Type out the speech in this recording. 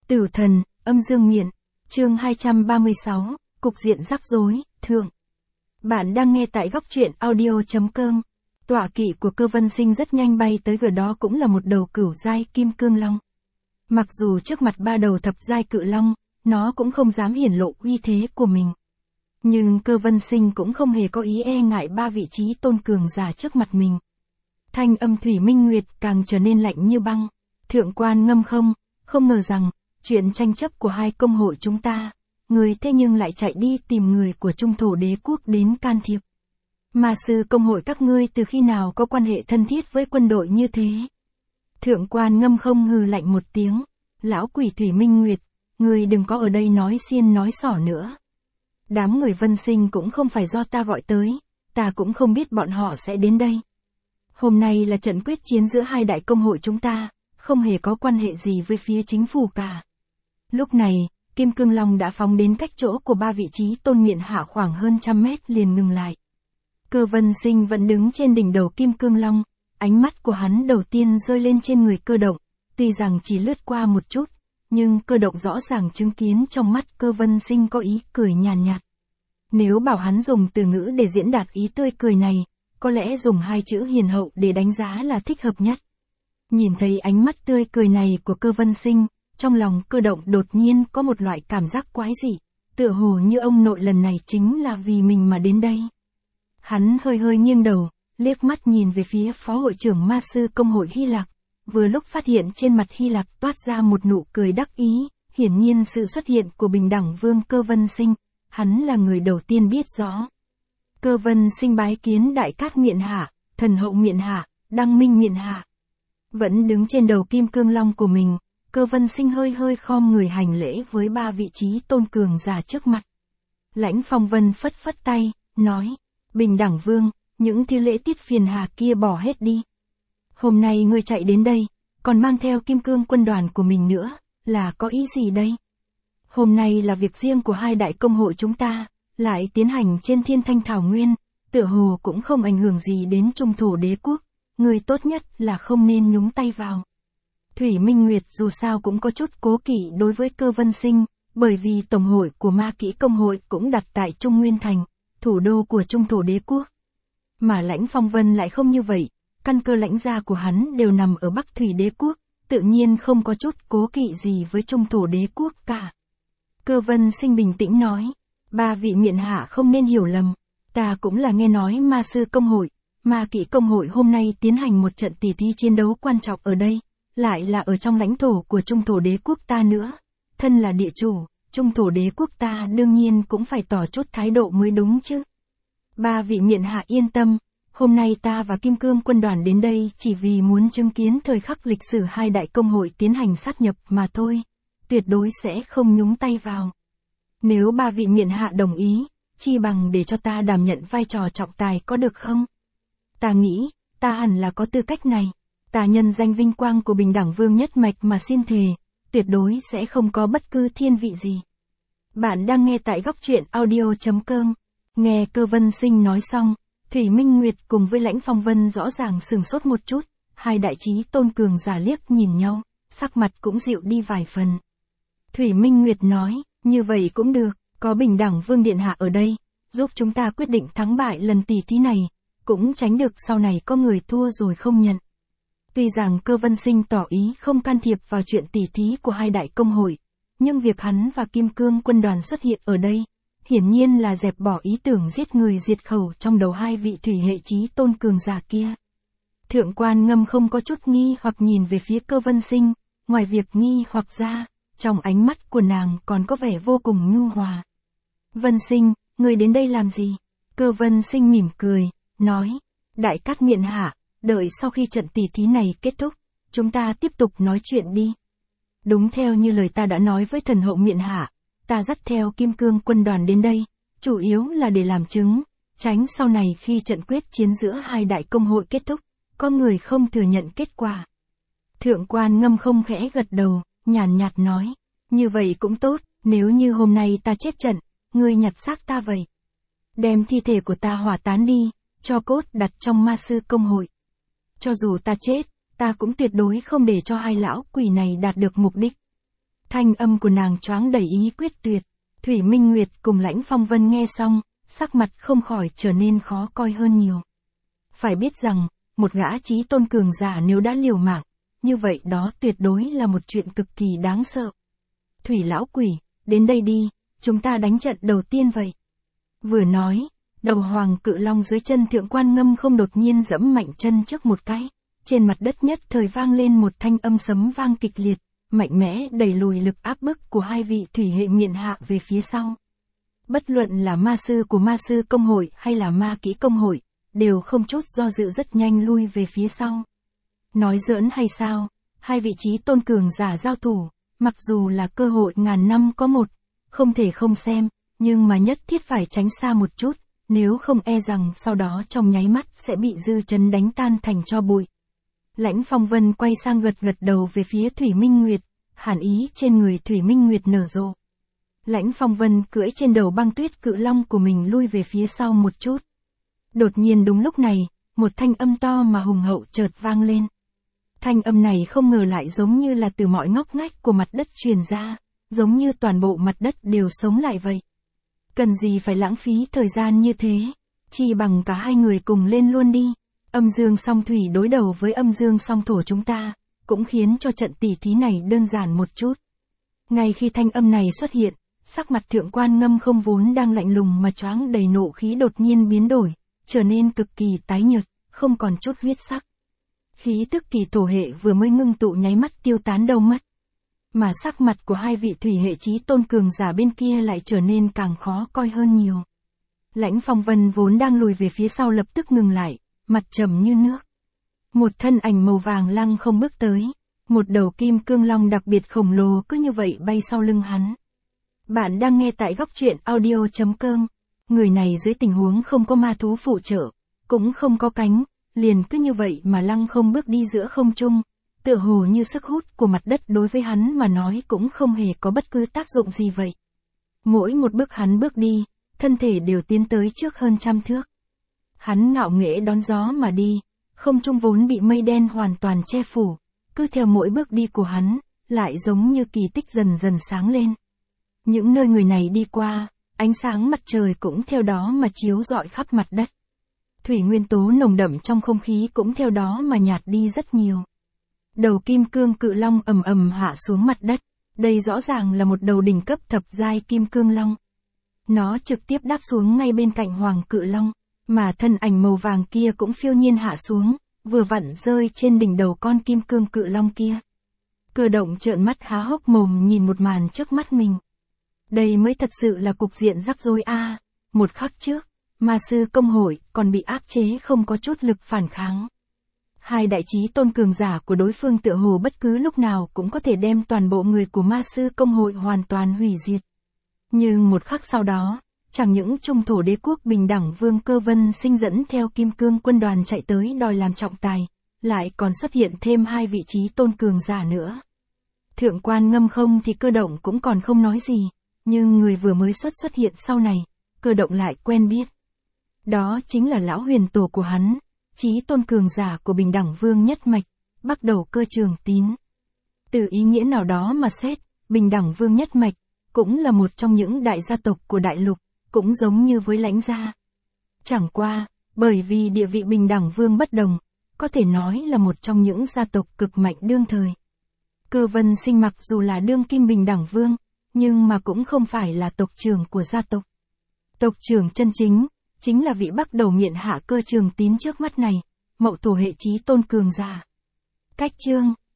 Tử thần, âm dương miện, chương 236, cục diện rắc rối, thượng. Bạn đang nghe tại góc truyện audio.com. Tọa kỵ của Cơ Vân Sinh rất nhanh bay tới gần, đó cũng là một đầu cửu giai kim cương long. Mặc dù trước mặt ba đầu thập giai cự long, nó cũng không dám hiển lộ uy thế của mình. Nhưng Cơ Vân Sinh cũng không hề có ý e ngại ba vị trí tôn cường giả trước mặt mình. Thanh âm Thủy Minh Nguyệt càng trở nên lạnh như băng. Thượng quan Ngâm không ngờ rằng, chuyện tranh chấp của hai công hội chúng ta, người thế nhưng lại chạy đi tìm người của Trung Thổ Đế Quốc đến can thiệp. Ma sư công hội các ngươi từ khi nào có quan hệ thân thiết với quân đội như thế? Thượng quan Ngâm hừ lạnh một tiếng, lão quỷ Thủy Minh Nguyệt, ngươi đừng có ở đây nói xiên nói xỏ nữa. Đám người Vân Sinh cũng không phải do ta gọi tới, ta cũng không biết bọn họ sẽ đến đây. Hôm nay là trận quyết chiến giữa hai đại công hội chúng ta, không hề có quan hệ gì với phía chính phủ cả. Lúc này, Kim Cương Long đã phóng đến cách chỗ của ba vị trí tôn miện hạ khoảng hơn 100 mét liền ngừng lại. Cơ Vân Sinh vẫn đứng trên đỉnh đầu Kim Cương Long, ánh mắt của hắn đầu tiên rơi lên trên người Cơ Động, tuy rằng chỉ lướt qua một chút, nhưng Cơ Động rõ ràng chứng kiến trong mắt Cơ Vân Sinh có ý cười nhàn nhạt. Nếu bảo hắn dùng từ ngữ để diễn đạt ý tươi cười này, có lẽ dùng hai chữ hiền hậu để đánh giá là thích hợp nhất. Nhìn thấy ánh mắt tươi cười này của Cơ Vân Sinh, trong lòng Cơ Động đột nhiên có một loại cảm giác quái dị, tựa hồ như ông nội lần này chính là vì mình mà đến đây. Hắn hơi nghiêng đầu, liếc mắt nhìn về phía phó hội trưởng ma sư công hội Hy Lạc, vừa lúc phát hiện trên mặt Hy Lạc toát ra một nụ cười đắc ý, hiển nhiên sự xuất hiện của bình đẳng vương Cơ Vân Sinh, hắn là người đầu tiên biết rõ. Cơ Vân Sinh bái kiến Đại Cát Miện Hạ, Thần Hậu Miện Hạ, Đăng Minh Miện Hạ. Vẫn đứng trên đầu Kim Cương Long của mình, Cơ Vân Sinh hơi khom người hành lễ với ba vị trí tôn cường giả trước mặt. Lãnh Phong Vân phất phất tay, nói, bình đẳng vương, những thi lễ tiết phiền hà kia bỏ hết đi. Hôm nay ngươi chạy đến đây, còn mang theo Kim Cương quân đoàn của mình nữa, là có ý gì đây? Hôm nay là việc riêng của hai đại công hội chúng ta, lại tiến hành trên Thiên Thanh Thảo Nguyên, tựa hồ cũng không ảnh hưởng gì đến Trung Thổ Đế Quốc, người tốt nhất là không nên nhúng tay vào. Thủy Minh Nguyệt dù sao cũng có chút cố kỵ đối với Cơ Vân Sinh, bởi vì tổng hội của Ma Kỹ công hội cũng đặt tại Trung Nguyên Thành, thủ đô của Trung Thổ Đế Quốc. Mà Lãnh Phong Vân lại không như vậy, căn cơ lãnh gia của hắn đều nằm ở Bắc Thủy Đế Quốc, tự nhiên không có chút cố kỵ gì với Trung Thổ Đế Quốc cả. Cơ Vân Sinh bình tĩnh nói, ba vị miện hạ không nên hiểu lầm, ta cũng là nghe nói ma sư công hội, Ma Kỹ công hội hôm nay tiến hành một trận tỉ thí chiến đấu quan trọng ở đây, lại là ở trong lãnh thổ của Trung Thổ Đế Quốc ta nữa. Thân là địa chủ, Trung Thổ Đế Quốc ta đương nhiên cũng phải tỏ chút thái độ mới đúng chứ. Ba vị miện hạ yên tâm, hôm nay ta và Kim Cương quân đoàn đến đây chỉ vì muốn chứng kiến thời khắc lịch sử hai đại công hội tiến hành sát nhập mà thôi, tuyệt đối sẽ không nhúng tay vào. Nếu ba vị miện hạ đồng ý, chi bằng để cho ta đảm nhận vai trò trọng tài có được không? Ta nghĩ, ta hẳn là có tư cách này. Ta nhân danh vinh quang của bình đẳng vương nhất mạch mà xin thề, tuyệt đối sẽ không có bất cứ thiên vị gì. Bạn đang nghe tại góc truyện audio.com. Nghe Cơ Vân Sinh nói xong, Thủy Minh Nguyệt cùng với Lãnh Phong Vân rõ ràng sửng sốt một chút, hai đại trí tôn cường giả liếc nhìn nhau, sắc mặt cũng dịu đi vài phần. Thủy Minh Nguyệt nói, như vậy cũng được, có bình đẳng vương điện hạ ở đây, giúp chúng ta quyết định thắng bại lần tỉ thí này, cũng tránh được sau này có người thua rồi không nhận. Tuy rằng Cơ Vân Sinh tỏ ý không can thiệp vào chuyện tỉ thí của hai đại công hội, nhưng việc hắn và Kim Cương quân đoàn xuất hiện ở đây, hiển nhiên là dẹp bỏ ý tưởng giết người diệt khẩu trong đầu hai vị thủy hệ chí tôn cường giả kia. Thượng quan Ngâm không có chút nghi hoặc nhìn về phía Cơ Vân Sinh, ngoài việc nghi hoặc ra, trong ánh mắt của nàng còn có vẻ vô cùng nhu hòa. Vân Sinh, người đến đây làm gì? Cơ Vân Sinh mỉm cười, nói, Đại Cát Miện Hạ, đợi sau khi trận tỉ thí này kết thúc, chúng ta tiếp tục nói chuyện đi. Đúng theo như lời ta đã nói với Thần Hậu Miện Hạ, ta dắt theo Kim Cương quân đoàn đến đây, chủ yếu là để làm chứng, tránh sau này khi trận quyết chiến giữa hai đại công hội kết thúc, có người không thừa nhận kết quả. Thượng quan Ngâm không khẽ gật đầu, nhàn nhạt nói, như vậy cũng tốt, nếu như hôm nay ta chết trận, ngươi nhặt xác ta vậy. Đem thi thể của ta hỏa tán đi, cho cốt đặt trong ma sư công hội. Cho dù ta chết, ta cũng tuyệt đối không để cho hai lão quỷ này đạt được mục đích. Thanh âm của nàng choáng đầy ý quyết tuyệt. Thủy Minh Nguyệt cùng Lãnh Phong Vân nghe xong, sắc mặt không khỏi trở nên khó coi hơn nhiều. Phải biết rằng, một gã chí tôn cường giả nếu đã liều mạng, như vậy đó tuyệt đối là một chuyện cực kỳ đáng sợ. Thủy lão quỷ, đến đây đi, chúng ta đánh trận đầu tiên vậy. Vừa nói, đầu hoàng cự long dưới chân Thượng Quan Ngâm Không đột nhiên giẫm mạnh chân trước một cái, trên mặt đất nhất thời vang lên một thanh âm sấm vang kịch liệt, mạnh mẽ đẩy lùi lực áp bức của hai vị thủy hệ miện hạ về phía sau. Bất luận là ma sư của ma sư công hội hay là ma kỹ công hội, đều không chút do dự rất nhanh lui về phía sau. Nói giỡn hay sao, hai vị trí tôn cường giả giao thủ, mặc dù là cơ hội ngàn năm có một, không thể không xem, nhưng mà nhất thiết phải tránh xa một chút, nếu không e rằng sau đó trong nháy mắt sẽ bị dư chấn đánh tan thành tro bụi. Lãnh Phong Vân quay sang gật gật đầu về phía Thủy Minh Nguyệt, hàn ý trên người Thủy Minh Nguyệt nở rộ. Lãnh Phong Vân cưỡi trên đầu băng tuyết cự long của mình lui về phía sau một chút. Đột nhiên đúng lúc này, một thanh âm to mà hùng hậu chợt vang lên. Thanh âm này không ngờ lại giống như là từ mọi ngóc ngách của mặt đất truyền ra, giống như toàn bộ mặt đất đều sống lại vậy. Cần gì phải lãng phí thời gian như thế, chi bằng cả hai người cùng lên luôn đi. Âm dương song thủy đối đầu với âm dương song thổ chúng ta, cũng khiến cho trận tỉ thí này đơn giản một chút. Ngay khi thanh âm này xuất hiện, sắc mặt Thượng Quan Ngâm Không vốn đang lạnh lùng mà choáng đầy nộ khí đột nhiên biến đổi, trở nên cực kỳ tái nhợt, không còn chút huyết sắc. Khí tức kỳ thổ hệ vừa mới ngưng tụ nháy mắt tiêu tán đâu mất. Mà sắc mặt của hai vị thủy hệ chí tôn cường giả bên kia lại trở nên càng khó coi hơn nhiều. Lãnh Phong Vân vốn đang lùi về phía sau lập tức ngừng lại, mặt trầm như nước. Một thân ảnh màu vàng lăng không bước tới, một đầu kim cương long đặc biệt khổng lồ cứ như vậy bay sau lưng hắn. Bạn đang nghe tại góc truyện audio.com. Người này dưới tình huống không có ma thú phụ trợ, cũng không có cánh, liền cứ như vậy mà lăng không bước đi giữa không trung, tựa hồ như sức hút của mặt đất đối với hắn mà nói cũng không hề có bất cứ tác dụng gì vậy. Mỗi một bước hắn bước đi, thân thể đều tiến tới trước hơn 100 thước. Hắn ngạo nghễ đón gió mà đi, không trung vốn bị mây đen hoàn toàn che phủ, cứ theo mỗi bước đi của hắn, lại giống như kỳ tích dần dần sáng lên. Những nơi người này đi qua, ánh sáng mặt trời cũng theo đó mà chiếu rọi khắp mặt đất. Thủy nguyên tố nồng đậm trong không khí cũng theo đó mà nhạt đi rất nhiều. Đầu kim cương cự long ầm ầm hạ xuống mặt đất, đây rõ ràng là một đầu đỉnh cấp thập giai kim cương long. Nó trực tiếp đáp xuống ngay bên cạnh hoàng cự long, mà thân ảnh màu vàng kia cũng phiêu nhiên hạ xuống, vừa vặn rơi trên đỉnh đầu con kim cương cự long kia. Cơ động trợn mắt há hốc mồm nhìn một màn trước mắt mình. Đây mới thật sự là cục diện rắc rối a. Một khắc trước, ma sư công hội còn bị áp chế không có chút lực phản kháng. Hai đại chí tôn cường giả của đối phương tựa hồ bất cứ lúc nào cũng có thể đem toàn bộ người của ma sư công hội hoàn toàn hủy diệt. Nhưng một khắc sau đó, chẳng những trung thổ đế quốc bình đẳng vương Cơ Vân Sinh dẫn theo kim cương quân đoàn chạy tới đòi làm trọng tài, lại còn xuất hiện thêm hai vị chí tôn cường giả nữa. Thượng Quan Ngâm Không thì Cơ động cũng còn không nói gì, nhưng người vừa mới xuất hiện sau này, Cơ động lại quen biết. Đó chính là lão huyền tổ của hắn, chí tôn cường giả của bình đẳng vương nhất mạch, bắt đầu Cơ Trường Tín. Từ ý nghĩa nào đó mà xét, bình đẳng vương nhất mạch, cũng là một trong những đại gia tộc của đại lục, cũng giống như với Lãnh gia. Chẳng qua, bởi vì địa vị bình đẳng vương bất đồng, có thể nói là một trong những gia tộc cực mạnh đương thời. Cơ Vân Sinh mặc dù là đương kim bình đẳng vương, nhưng mà cũng không phải là tộc trưởng của gia tộc. Tộc trưởng chân chính, chính là vị bắt đầu miện hạ Cơ Trường Tín trước mắt này, mậu thổ hệ chí tôn cường giả. Cách chương